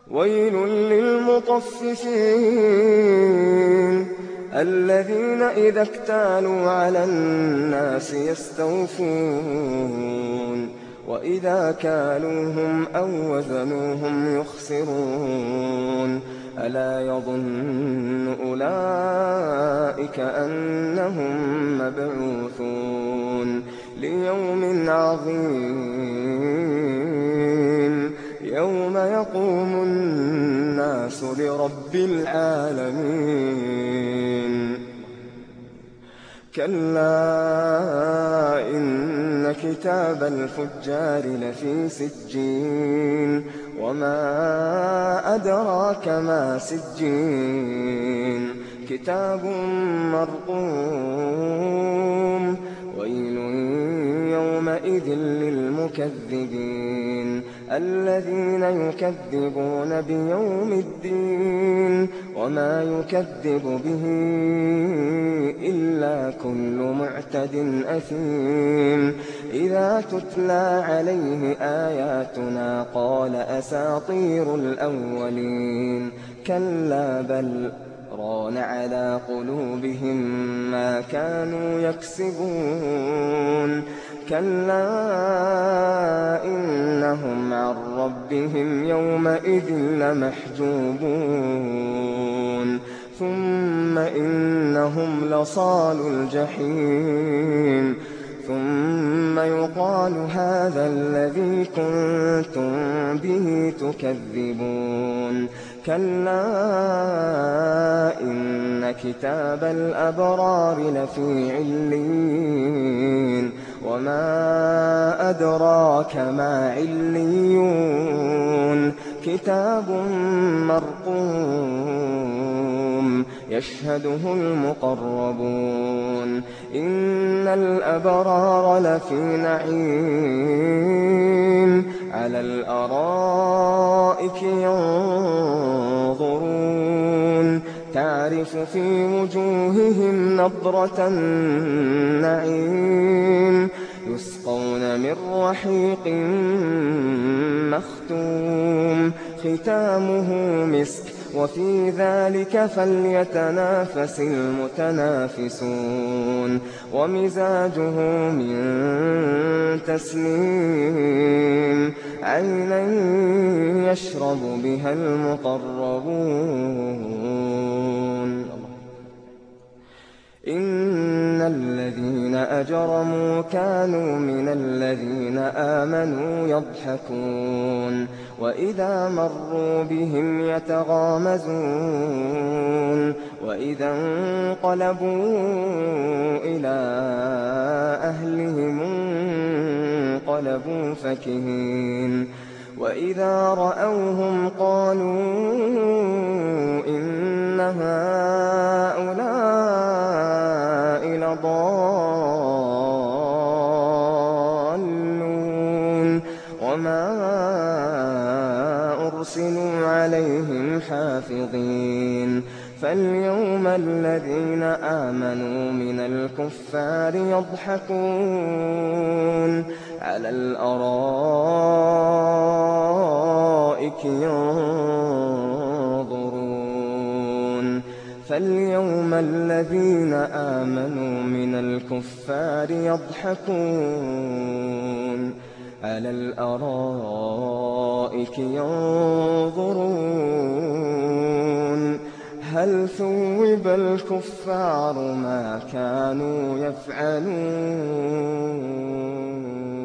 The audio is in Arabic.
ويل للمطففين الذين إذا اكتالوا على الناس يستوفون وإذا كالوهم أو وزنوهم يخسرون ألا يظن أولئك أنهم مبعوثون ليوم عظيم يوم يقوم الناس لرب العالمين كلا إن كتاب الفجار لفي سجين وما أدراك ما سجين كتاب مرقوم ويل يومئذ للمكذبين الذين يكذبون بيوم الدين وما يكذب به إلا كل معتد أثيم إذا تتلى عليه آياتنا قال أساطير الأولين كلا بل ران على قلوبهم ما كانوا يكسبون كلا إنهم عن ربهم يومئذ لمحجوبون ثم إنهم لصالو الجحيم ثم يقال هذا الذي كنتم به تكذبون كلا إن كتاب الأبرار لفي عليين وما أدراك ما عليون كتاب مرقوم يشهده المقربون إن الأبرار لفي نعيم على الأرائك ينظرون تعرف في وجوههم نضرة النعيم يسقون من رحيق مختوم ختامه مسك وفي ذلك فليتنافس المتنافسون ومزاجه من تسنيم عينا يشرب بها المقربون إن الذين أجرموا كانوا من الذين آمنوا يضحكون وإذا مروا بهم يتغامزون وإذا انقلبوا إلى أهلهم انقلبوا فكهين وإذا رأوهم قالوا إن هؤلاء لضالون وما أرسلوا عليهم حافظين فاليوم الذين آمنوا من الكفار يضحكون على الأرائك ينظرون فاليوم الذين آمنوا من الكفار يضحكون على الأرائك ينظرون هل ثوب الكفار ما كانوا يفعلون